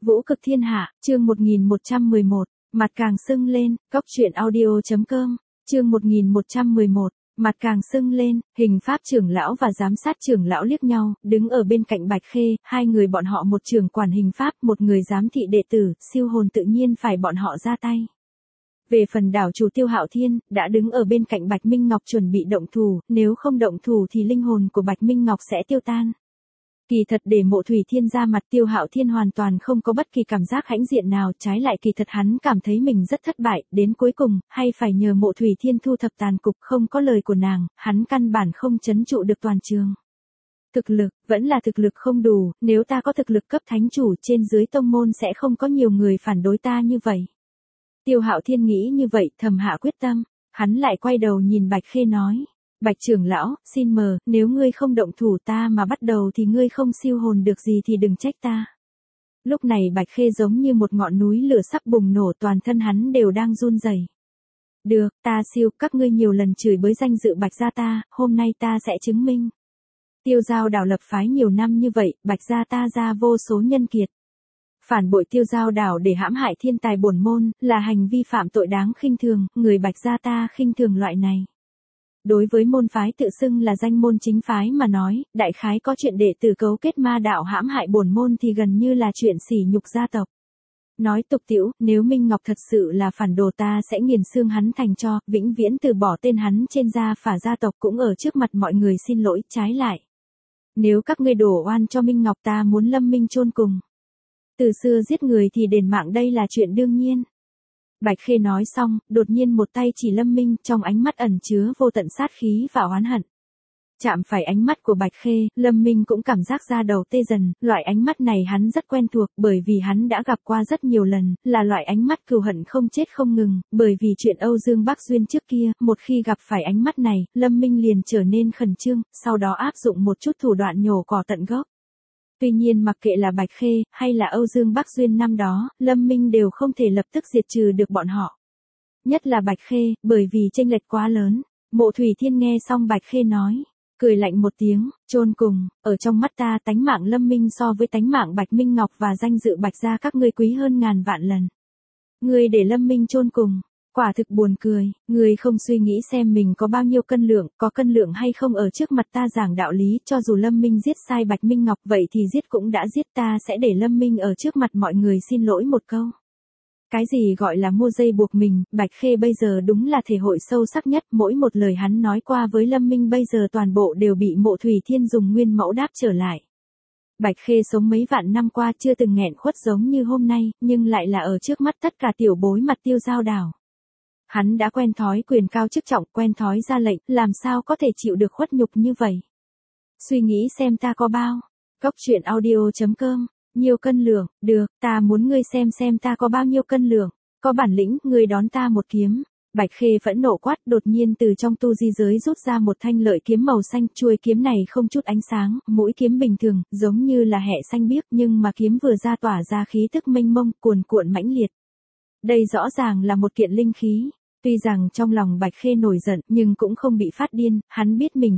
Vũ cực thiên hạ, chương 1111, mặt càng sưng lên, cóc truyện audio.com, chương 1111, mặt càng sưng lên, hình pháp trưởng lão và giám sát trưởng lão liếc nhau, đứng ở bên cạnh Bạch Khê, hai người bọn họ một trưởng quản hình pháp, một người giám thị đệ tử, siêu hồn tự nhiên phải bọn họ ra tay. Về phần đảo chủ Tiêu Hạo Thiên, đã đứng ở bên cạnh Bạch Minh Ngọc chuẩn bị động thủ, nếu không động thủ thì linh hồn của Bạch Minh Ngọc sẽ tiêu tan. Kỳ thật để Mộ Thủy Thiên ra mặt, Tiêu Hạo Thiên hoàn toàn không có bất kỳ cảm giác hãnh diện nào, trái lại kỳ thật hắn cảm thấy mình rất thất bại, đến cuối cùng, hay phải nhờ Mộ Thủy Thiên thu thập tàn cục, không có lời của nàng, hắn căn bản không trấn trụ được toàn trường. Thực lực, vẫn là thực lực không đủ, nếu ta có thực lực cấp thánh chủ trên dưới tông môn sẽ không có nhiều người phản đối ta như vậy. Tiêu Hạo Thiên nghĩ như vậy, thầm hạ quyết tâm, hắn lại quay đầu nhìn Bạch Khê nói. Bạch trưởng lão, xin mời, nếu ngươi không động thủ ta mà bắt đầu thì ngươi không siêu hồn được gì thì đừng trách ta. Lúc này Bạch Khê giống như một ngọn núi lửa sắp bùng nổ, toàn thân hắn đều đang run rẩy. Được, ta siêu, các ngươi nhiều lần chửi bới danh dự Bạch gia ta, hôm nay ta sẽ chứng minh. Tiêu Giao đảo lập phái nhiều năm như vậy, Bạch gia ta ra vô số nhân kiệt. Phản bội Tiêu Giao đảo để hãm hại thiên tài bổn môn, là hành vi phạm tội đáng khinh thường, người Bạch gia ta khinh thường loại này. Đối với môn phái tự xưng là danh môn chính phái mà nói, đại khái có chuyện đệ tử cấu kết ma đạo hãm hại bổn môn thì gần như là chuyện sỉ nhục gia tộc. Nói tục tĩu, nếu Minh Ngọc thật sự là phản đồ ta sẽ nghiền xương hắn thành tro, vĩnh viễn từ bỏ tên hắn trên gia phả gia tộc, cũng ở trước mặt mọi người xin lỗi, trái lại. Nếu các ngươi đổ oan cho Minh Ngọc ta muốn lâm minh chôn cùng. Từ xưa giết người thì đền mạng đây là chuyện đương nhiên. Bạch Khê nói xong, đột nhiên một tay chỉ Lâm Minh, trong ánh mắt ẩn chứa vô tận sát khí và oán hận. Chạm phải ánh mắt của Bạch Khê, Lâm Minh cũng cảm giác da đầu tê dần, loại ánh mắt này hắn rất quen thuộc bởi vì hắn đã gặp qua rất nhiều lần, là loại ánh mắt cừu hận không chết không ngừng, bởi vì chuyện Âu Dương Bắc Duyên trước kia, một khi gặp phải ánh mắt này, Lâm Minh liền trở nên khẩn trương, sau đó áp dụng một chút thủ đoạn nhổ cỏ tận gốc. Tuy nhiên mặc kệ là Bạch Khê, hay là Âu Dương Bắc Duyên năm đó, Lâm Minh đều không thể lập tức diệt trừ được bọn họ. Nhất là Bạch Khê, bởi vì chênh lệch quá lớn. Mộ Thủy Thiên nghe xong Bạch Khê nói, cười lạnh một tiếng, chôn cùng, ở trong mắt ta tánh mạng Lâm Minh so với tánh mạng Bạch Minh Ngọc và danh dự Bạch gia các ngươi quý hơn ngàn vạn lần. Ngươi để Lâm Minh chôn cùng. Quả thực buồn cười, người không suy nghĩ xem mình có bao nhiêu cân lượng, có cân lượng hay không ở trước mặt ta giảng đạo lý, cho dù Lâm Minh giết sai Bạch Minh Ngọc vậy thì giết cũng đã giết, ta sẽ để Lâm Minh ở trước mặt mọi người xin lỗi một câu. Cái gì gọi là mua dây buộc mình, Bạch Khê bây giờ đúng là thể hội sâu sắc nhất, mỗi một lời hắn nói qua với Lâm Minh bây giờ toàn bộ đều bị Mộ Thủy Thiên dùng nguyên mẫu đáp trở lại. Bạch Khê sống mấy vạn năm qua chưa từng nghẹn khuất giống như hôm nay, nhưng lại là ở trước mắt tất cả tiểu bối mặt Tiêu Giao đảo. Hắn đã quen thói quyền cao chức trọng, quen thói ra lệnh, làm sao có thể chịu được khuất nhục như vậy. Suy nghĩ xem ta có bao. Cóc truyện audio.com, nhiều cân lượng, được, ta muốn ngươi xem ta có bao nhiêu cân lượng, có bản lĩnh, ngươi đón ta một kiếm. Bạch Khê phẫn nộ quát, đột nhiên từ trong tu di giới rút ra một thanh lợi kiếm màu xanh, chuôi kiếm này không chút ánh sáng, mũi kiếm bình thường, giống như là hẹ xanh biếc, nhưng mà kiếm vừa ra tỏa ra khí tức mênh mông, cuồn cuộn mãnh liệt. Đây rõ ràng là một kiện linh khí. Tuy rằng trong lòng Bạch Khê nổi giận, nhưng cũng không bị phát điên, hắn biết mình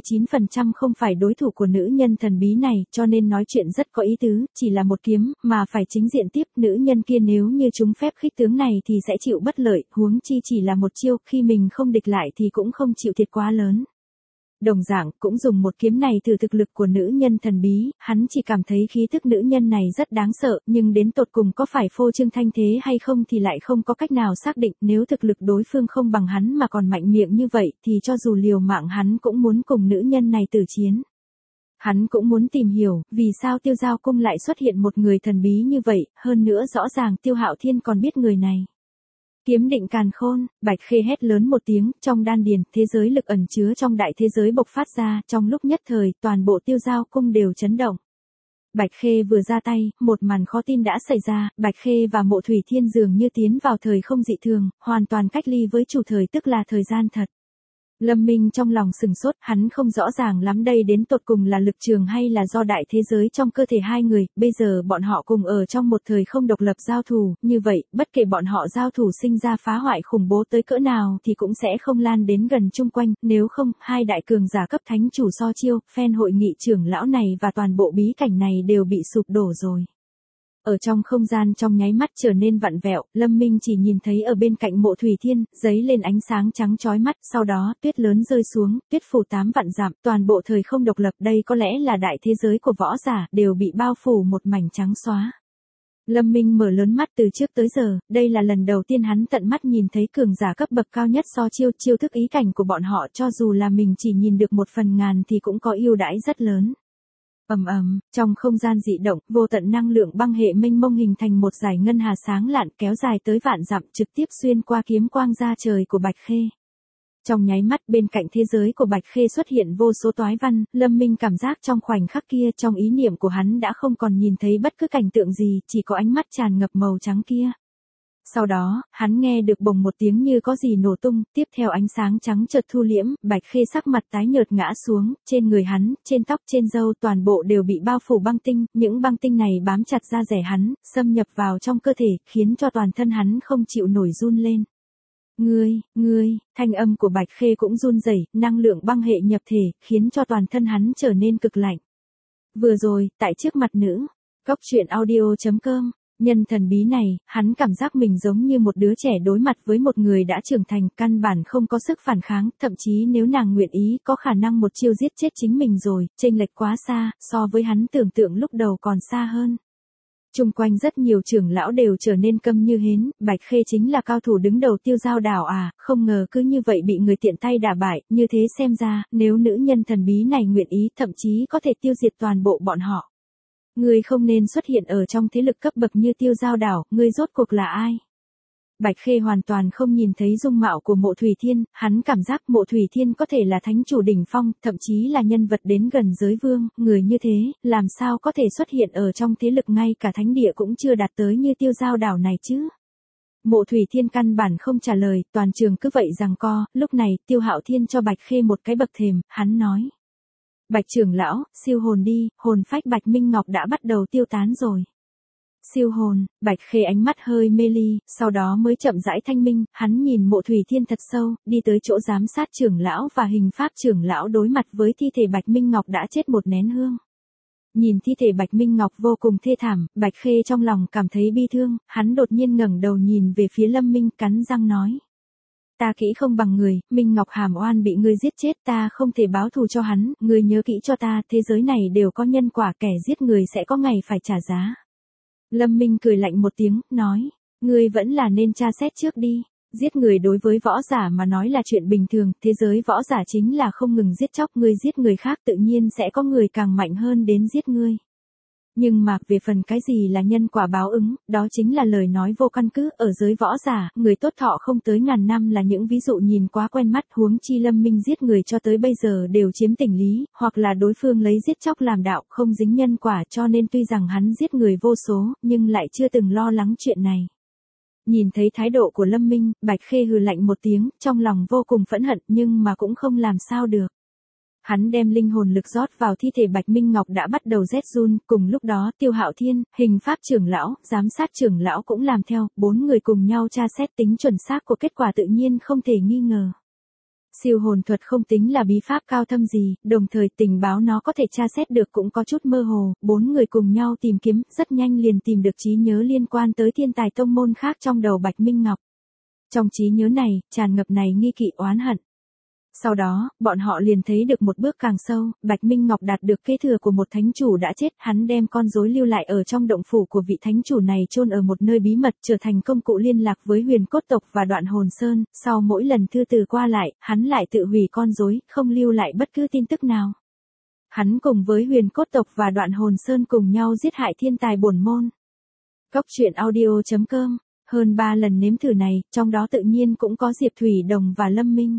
99% không phải đối thủ của nữ nhân thần bí này, cho nên nói chuyện rất có ý tứ, chỉ là một kiếm, mà phải chính diện tiếp, nữ nhân kia nếu như trúng phép khích tướng này thì sẽ chịu bất lợi, huống chi chỉ là một chiêu, khi mình không địch lại thì cũng không chịu thiệt quá lớn. Đồng dạng, cũng dùng một kiếm này thử thực lực của nữ nhân thần bí, hắn chỉ cảm thấy khí tức nữ nhân này rất đáng sợ, nhưng đến tột cùng có phải phô trương thanh thế hay không thì lại không có cách nào xác định, nếu thực lực đối phương không bằng hắn mà còn mạnh miệng như vậy thì cho dù liều mạng hắn cũng muốn cùng nữ nhân này tử chiến. Hắn cũng muốn tìm hiểu, vì sao Tiêu Giao cung lại xuất hiện một người thần bí như vậy, hơn nữa rõ ràng Tiêu Hạo Thiên còn biết người này. Kiếm định càn khôn, Bạch Khê hét lớn một tiếng, trong đan điền, thế giới lực ẩn chứa trong đại thế giới bộc phát ra, trong lúc nhất thời, toàn bộ Tiêu Giao cung đều chấn động. Bạch Khê vừa ra tay, một màn khó tin đã xảy ra, Bạch Khê và Mộ Thủy Thiên dường như tiến vào thời không dị thường, hoàn toàn cách ly với chủ thời tức là thời gian thật. Lâm Minh trong lòng sừng sốt, hắn không rõ ràng lắm đây đến tột cùng là lực trường hay là do đại thế giới trong cơ thể hai người, bây giờ bọn họ cùng ở trong một thời không độc lập giao thủ, như vậy, bất kể bọn họ giao thủ sinh ra phá hoại khủng bố tới cỡ nào thì cũng sẽ không lan đến gần chung quanh, nếu không, hai đại cường giả cấp thánh chủ so chiêu, phen hội nghị trưởng lão này và toàn bộ bí cảnh này đều bị sụp đổ rồi. Ở trong không gian trong nháy mắt trở nên vặn vẹo, Lâm Minh chỉ nhìn thấy ở bên cạnh mộ Thủy Thiên, giấy lên ánh sáng trắng chói mắt, sau đó tuyết lớn rơi xuống, tuyết phủ 8 vạn dặm, toàn bộ thời không độc lập đây có lẽ là đại thế giới của võ giả, đều bị bao phủ một mảnh trắng xóa. Lâm Minh mở lớn mắt từ trước tới giờ, đây là lần đầu tiên hắn tận mắt nhìn thấy cường giả cấp bậc cao nhất so chiêu thức ý cảnh của bọn họ, cho dù là mình chỉ nhìn được 1/1000 thì cũng có ưu đãi rất lớn. Trong không gian dị động, vô tận năng lượng băng hệ mênh mông hình thành một dải ngân hà sáng lạn kéo dài tới vạn dặm trực tiếp xuyên qua kiếm quang ra trời của Bạch Khê. Trong nháy mắt bên cạnh thế giới của Bạch Khê xuất hiện vô số toái văn, Lâm Minh cảm giác trong khoảnh khắc kia trong ý niệm của hắn đã không còn nhìn thấy bất cứ cảnh tượng gì, chỉ có ánh mắt tràn ngập màu trắng kia. Sau đó, hắn nghe được bồng một tiếng như có gì nổ tung, tiếp theo ánh sáng trắng chợt thu liễm, Bạch Khê sắc mặt tái nhợt ngã xuống, trên người hắn, trên tóc trên râu toàn bộ đều bị bao phủ băng tinh, những băng tinh này bám chặt da rẻ hắn, xâm nhập vào trong cơ thể, khiến cho toàn thân hắn không chịu nổi run lên. Ngươi, thanh âm của Bạch Khê cũng run rẩy, năng lượng băng hệ nhập thể, khiến cho toàn thân hắn trở nên cực lạnh. Vừa rồi, tại trước mặt nữ, Cóc Truyện Audio.com, nhân thần bí này, hắn cảm giác mình giống như một đứa trẻ đối mặt với một người đã trưởng thành, căn bản không có sức phản kháng, thậm chí nếu nàng nguyện ý có khả năng một chiêu giết chết chính mình rồi, chênh lệch quá xa, so với hắn tưởng tượng lúc đầu còn xa hơn. Chung quanh rất nhiều trưởng lão đều trở nên câm như hến, Bạch Khê chính là cao thủ đứng đầu Tiêu Giao đảo à, không ngờ cứ như vậy bị người tiện tay đả bại, như thế xem ra, nếu nữ nhân thần bí này nguyện ý thậm chí có thể tiêu diệt toàn bộ bọn họ. Ngươi không nên xuất hiện ở trong thế lực cấp bậc như Tiêu Giao đảo, ngươi rốt cuộc là ai? Bạch Khê hoàn toàn không nhìn thấy dung mạo của mộ Thủy Thiên, hắn cảm giác mộ Thủy Thiên có thể là thánh chủ đỉnh phong, thậm chí là nhân vật đến gần giới vương, người như thế, làm sao có thể xuất hiện ở trong thế lực ngay cả thánh địa cũng chưa đạt tới như Tiêu Giao đảo này chứ? Mộ Thủy Thiên căn bản không trả lời, toàn trường cứ vậy giằng co, lúc này, Tiêu Hạo Thiên cho Bạch Khê một cái bậc thềm, hắn nói. Bạch trưởng lão, siêu hồn đi, hồn phách Bạch Minh Ngọc đã bắt đầu tiêu tán rồi. Siêu hồn, Bạch Khê ánh mắt hơi mê ly, sau đó mới chậm rãi thanh minh, hắn nhìn mộ Thủy Thiên thật sâu, đi tới chỗ giám sát trưởng lão và hình pháp trưởng lão đối mặt với thi thể Bạch Minh Ngọc đã chết một nén hương. Nhìn thi thể Bạch Minh Ngọc vô cùng thê thảm, Bạch Khê trong lòng cảm thấy bi thương, hắn đột nhiên ngẩng đầu nhìn về phía Lâm Minh, cắn răng nói. Ta kỹ không bằng người, Minh Ngọc hàm oan bị ngươi giết chết, ta không thể báo thù cho hắn, ngươi nhớ kỹ cho ta, thế giới này đều có nhân quả, kẻ giết người sẽ có ngày phải trả giá. Lâm Minh cười lạnh một tiếng, nói, ngươi vẫn là nên tra xét trước đi, giết người đối với võ giả mà nói là chuyện bình thường, thế giới võ giả chính là không ngừng giết chóc, ngươi giết người khác tự nhiên sẽ có người càng mạnh hơn đến giết ngươi. Nhưng mà, về phần cái gì là nhân quả báo ứng, đó chính là lời nói vô căn cứ, ở giới võ giả, người tốt thọ không tới ngàn năm là những ví dụ nhìn quá quen mắt, huống chi Lâm Minh giết người cho tới bây giờ đều chiếm tình lý, hoặc là đối phương lấy giết chóc làm đạo, không dính nhân quả, cho nên tuy rằng hắn giết người vô số, nhưng lại chưa từng lo lắng chuyện này. Nhìn thấy thái độ của Lâm Minh, Bạch Khê hừ lạnh một tiếng, trong lòng vô cùng phẫn hận, nhưng mà cũng không làm sao được. Hắn đem linh hồn lực rót vào thi thể Bạch Minh Ngọc đã bắt đầu rét run, cùng lúc đó Tiêu Hạo Thiên, hình pháp trưởng lão, giám sát trưởng lão cũng làm theo, 4 người cùng nhau tra xét tính chuẩn xác của kết quả tự nhiên không thể nghi ngờ. Siêu hồn thuật không tính là bí pháp cao thâm gì, đồng thời tình báo nó có thể tra xét được cũng có chút mơ hồ, 4 người cùng nhau tìm kiếm, rất nhanh liền tìm được trí nhớ liên quan tới thiên tài tông môn khác trong đầu Bạch Minh Ngọc. Trong trí nhớ này, tràn ngập này nghi kỵ oán hận. Sau đó, bọn họ liền thấy được một bước càng sâu, Bạch Minh Ngọc đạt được kế thừa của một thánh chủ đã chết, hắn đem con rối lưu lại ở trong động phủ của vị thánh chủ này chôn ở một nơi bí mật trở thành công cụ liên lạc với Huyền Cốt tộc và Đoạn Hồn Sơn, sau mỗi lần thư từ qua lại, hắn lại tự hủy con rối, không lưu lại bất cứ tin tức nào. Hắn cùng với Huyền Cốt tộc và Đoạn Hồn Sơn cùng nhau giết hại thiên tài bổn môn. Cóc Truyện Audio.com, hơn 3 lần nếm thử này, trong đó tự nhiên cũng có Diệp Thủy Đồng và Lâm Minh.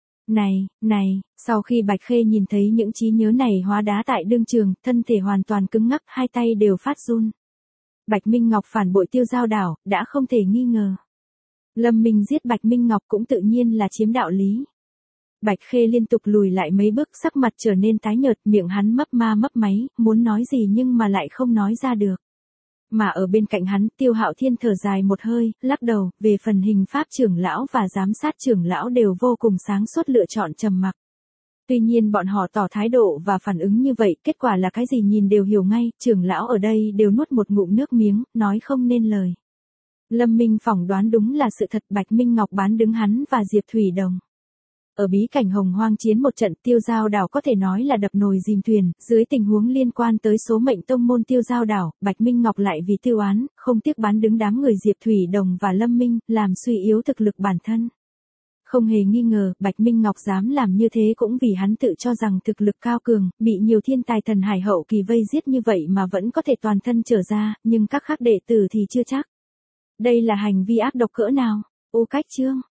Này, sau khi Bạch Khê nhìn thấy những trí nhớ này hóa đá tại đương trường, thân thể hoàn toàn cứng ngắc, hai tay đều phát run. Bạch Minh Ngọc phản bội Tiêu Giao đảo, đã không thể nghi ngờ. Lâm Minh giết Bạch Minh Ngọc cũng tự nhiên là chiếm đạo lý. Bạch Khê liên tục lùi lại mấy bước, sắc mặt trở nên tái nhợt, miệng hắn mấp máy, muốn nói gì nhưng mà lại không nói ra được. Mà ở bên cạnh hắn, Tiêu Hạo Thiên thở dài một hơi, lắc đầu, về phần hình pháp trưởng lão và giám sát trưởng lão đều vô cùng sáng suốt lựa chọn trầm mặc. Tuy nhiên bọn họ tỏ thái độ và phản ứng như vậy, kết quả là cái gì nhìn đều hiểu ngay, trưởng lão ở đây đều nuốt một ngụm nước miếng, nói không nên lời. Lâm Minh phỏng đoán đúng là sự thật, Bạch Minh Ngọc bán đứng hắn và Diệp Thủy Đồng. Ở bí cảnh Hồng Hoang chiến một trận, Tiêu Giao Đảo có thể nói là đập nồi dìm thuyền, dưới tình huống liên quan tới số mệnh tông môn Tiêu Giao Đảo, Bạch Minh Ngọc lại vì tiêu oán, không tiếc bán đứng đám người Diệp Thủy Đồng và Lâm Minh, làm suy yếu thực lực bản thân. Không hề nghi ngờ, Bạch Minh Ngọc dám làm như thế cũng vì hắn tự cho rằng thực lực cao cường, bị nhiều thiên tài thần hải hậu kỳ vây giết như vậy mà vẫn có thể toàn thân trở ra, nhưng các khác đệ tử thì chưa chắc. Đây là hành vi ác độc cỡ nào? Ô Cách Chương